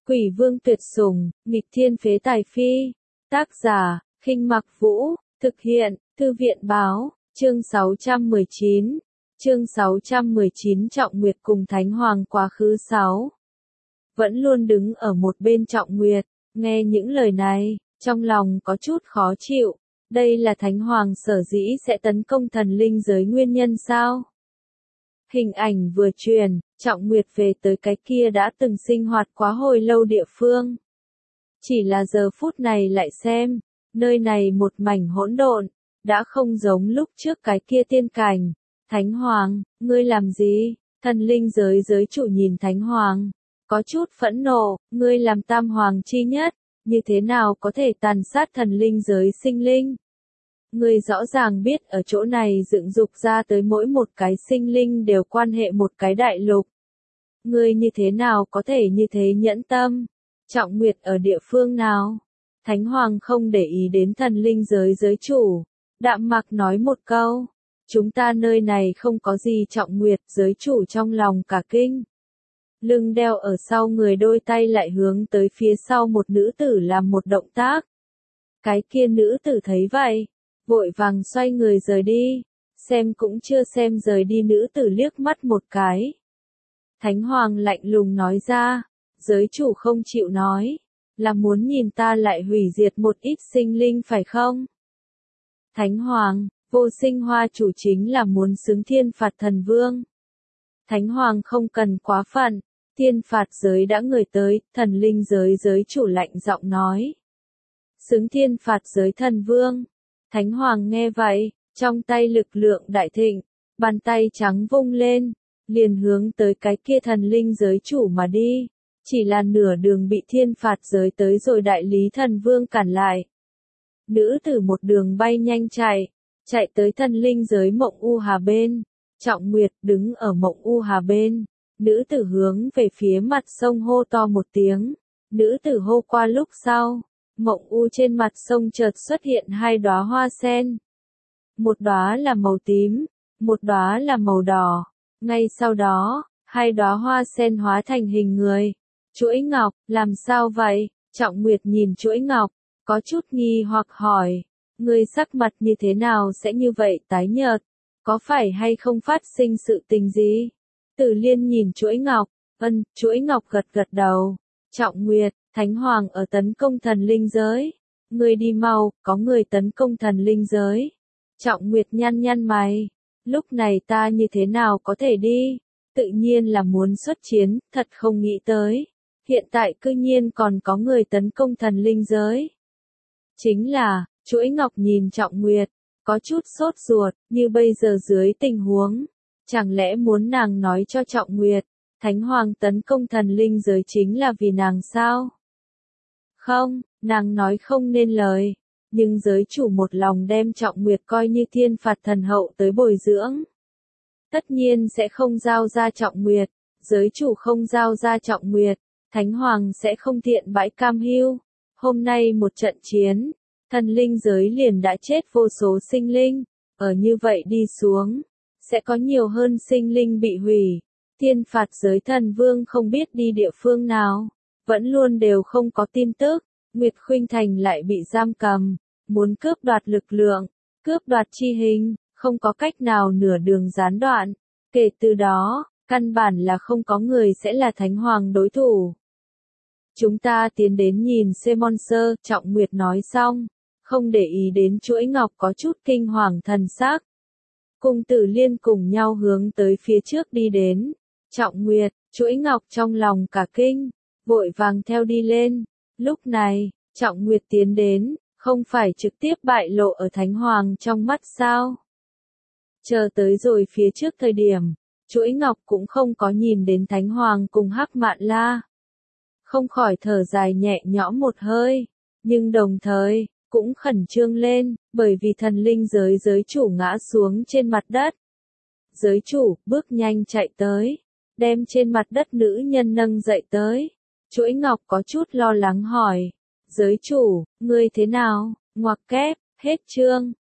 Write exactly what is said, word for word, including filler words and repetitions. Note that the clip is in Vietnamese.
Quỷ vương tuyệt sủng, nghịch thiên phế tài phi. Tác giả, Khinh Mặc Vũ, thực hiện, Thư viện báo, chương sáu trăm mười chín. Chương sáu trăm mười chín Trọng Nguyệt cùng Thánh Hoàng quá khứ sáu. Vẫn luôn đứng ở một bên Trọng Nguyệt, nghe những lời này, trong lòng có chút khó chịu. Đây là Thánh Hoàng sở dĩ sẽ tấn công thần linh giới nguyên nhân sao? Hình ảnh vừa truyền, Trọng Nguyệt về tới cái kia đã từng sinh hoạt quá hồi lâu địa phương. Chỉ là giờ phút này lại xem, nơi này một mảnh hỗn độn, đã không giống lúc trước cái kia tiên cảnh. Thánh Hoàng, ngươi làm gì? Thần linh giới giới chủ nhìn Thánh Hoàng, có chút phẫn nộ, ngươi làm tam hoàng chi nhất, như thế nào có thể tàn sát thần linh giới sinh linh? Ngươi rõ ràng biết ở chỗ này dựng dục ra tới mỗi một cái sinh linh đều quan hệ một cái đại lục. Ngươi như thế nào có thể như thế nhẫn tâm? Trọng Nguyệt ở địa phương nào? Thánh Hoàng không để ý đến thần linh giới giới chủ, đạm mạc nói một câu. Chúng ta nơi này không có gì. Trọng Nguyệt giới chủ trong lòng cả kinh. Lưng đeo ở sau người đôi tay lại hướng tới phía sau một nữ tử làm một động tác. Cái kia nữ tử thấy vậy, vội vàng xoay người rời đi, xem cũng chưa xem rời đi nữ tử liếc mắt một cái. Thánh Hoàng lạnh lùng nói ra, giới chủ không chịu nói, là muốn nhìn ta lại hủy diệt một ít sinh linh phải không? Thánh Hoàng, vô sinh hoa chủ chính là muốn xứng thiên phạt thần vương. Thánh Hoàng không cần quá phận, thiên phạt giới đã người tới, thần linh giới giới chủ lạnh giọng nói. Xứng thiên phạt giới thần vương. Thánh Hoàng nghe vậy, trong tay lực lượng đại thịnh, bàn tay trắng vung lên, liền hướng tới cái kia thần linh giới chủ mà đi. Chỉ là nửa đường bị thiên phạt giới tới rồi đại lý thần vương cản lại. Nữ tử một đường bay nhanh chạy, chạy tới thần linh giới Mộng U Hà bên. Trọng Nguyệt đứng ở Mộng U Hà bên, nữ tử hướng về phía mặt sông hô to một tiếng. Nữ tử hô qua lúc sau, Mộng U trên mặt sông chợt xuất hiện hai đóa hoa sen. Một đóa là màu tím, một đóa là màu đỏ. Ngay sau đó, hai đóa hoa sen hóa thành hình người. Chuỗi ngọc, làm sao vậy? Trọng Nguyệt nhìn chuỗi ngọc, có chút nghi hoặc hỏi. Ngươi sắc mặt như thế nào sẽ như vậy tái nhợt? Có phải hay không phát sinh sự tình gì? Tử Liên nhìn chuỗi ngọc, ân, chuỗi ngọc gật gật đầu. Trọng Nguyệt, Thánh Hoàng ở tấn công thần linh giới. Ngươi đi mau, có người tấn công thần linh giới. Trọng Nguyệt nhăn nhăn mày. Lúc này ta như thế nào có thể đi? Tự nhiên là muốn xuất chiến, thật không nghĩ tới. Hiện tại cư nhiên còn có người tấn công thần linh giới. Chính là, chuỗi ngọc nhìn Trọng Nguyệt, có chút sốt ruột, như bây giờ dưới tình huống. Chẳng lẽ muốn nàng nói cho Trọng Nguyệt, Thánh Hoàng tấn công thần linh giới chính là vì nàng sao? Không, nàng nói không nên lời, nhưng giới chủ một lòng đem Trọng Nguyệt coi như thiên phạt thần hậu tới bồi dưỡng. Tất nhiên sẽ không giao ra Trọng Nguyệt, giới chủ không giao ra Trọng Nguyệt, Thánh Hoàng sẽ không thiện bãi cam hưu. Hôm nay một trận chiến, thần linh giới liền đã chết vô số sinh linh, ở như vậy đi xuống, sẽ có nhiều hơn sinh linh bị hủy. Thiên phạt giới thần vương không biết đi địa phương nào, vẫn luôn đều không có tin tức. Nguyệt Khuynh Thành lại bị giam cầm, muốn cướp đoạt lực lượng, cướp đoạt chi hình, không có cách nào nửa đường gián đoạn. Kể từ đó, căn bản là không có người sẽ là Thánh Hoàng đối thủ. Chúng ta tiến đến nhìn Semonser, Trọng Nguyệt nói xong, không để ý đến chuỗi ngọc có chút kinh hoàng thần sắc. Cùng Tử Liên cùng nhau hướng tới phía trước đi đến. Trọng Nguyệt, chuỗi ngọc trong lòng cả kinh, vội vàng theo đi lên. Lúc này, Trọng Nguyệt tiến đến, không phải trực tiếp bại lộ ở Thánh Hoàng trong mắt sao? Chờ tới rồi phía trước thời điểm, chuỗi ngọc cũng không có nhìn đến Thánh Hoàng cùng Hắc Mạn La. Không khỏi thở dài nhẹ nhõm một hơi, nhưng đồng thời, cũng khẩn trương lên, bởi vì thần linh giới giới chủ ngã xuống trên mặt đất. Giới chủ, bước nhanh chạy tới, đem trên mặt đất nữ nhân nâng dậy tới. Chuỗi ngọc có chút lo lắng hỏi, giới chủ, ngươi thế nào? Ngoặc kép, hết chương.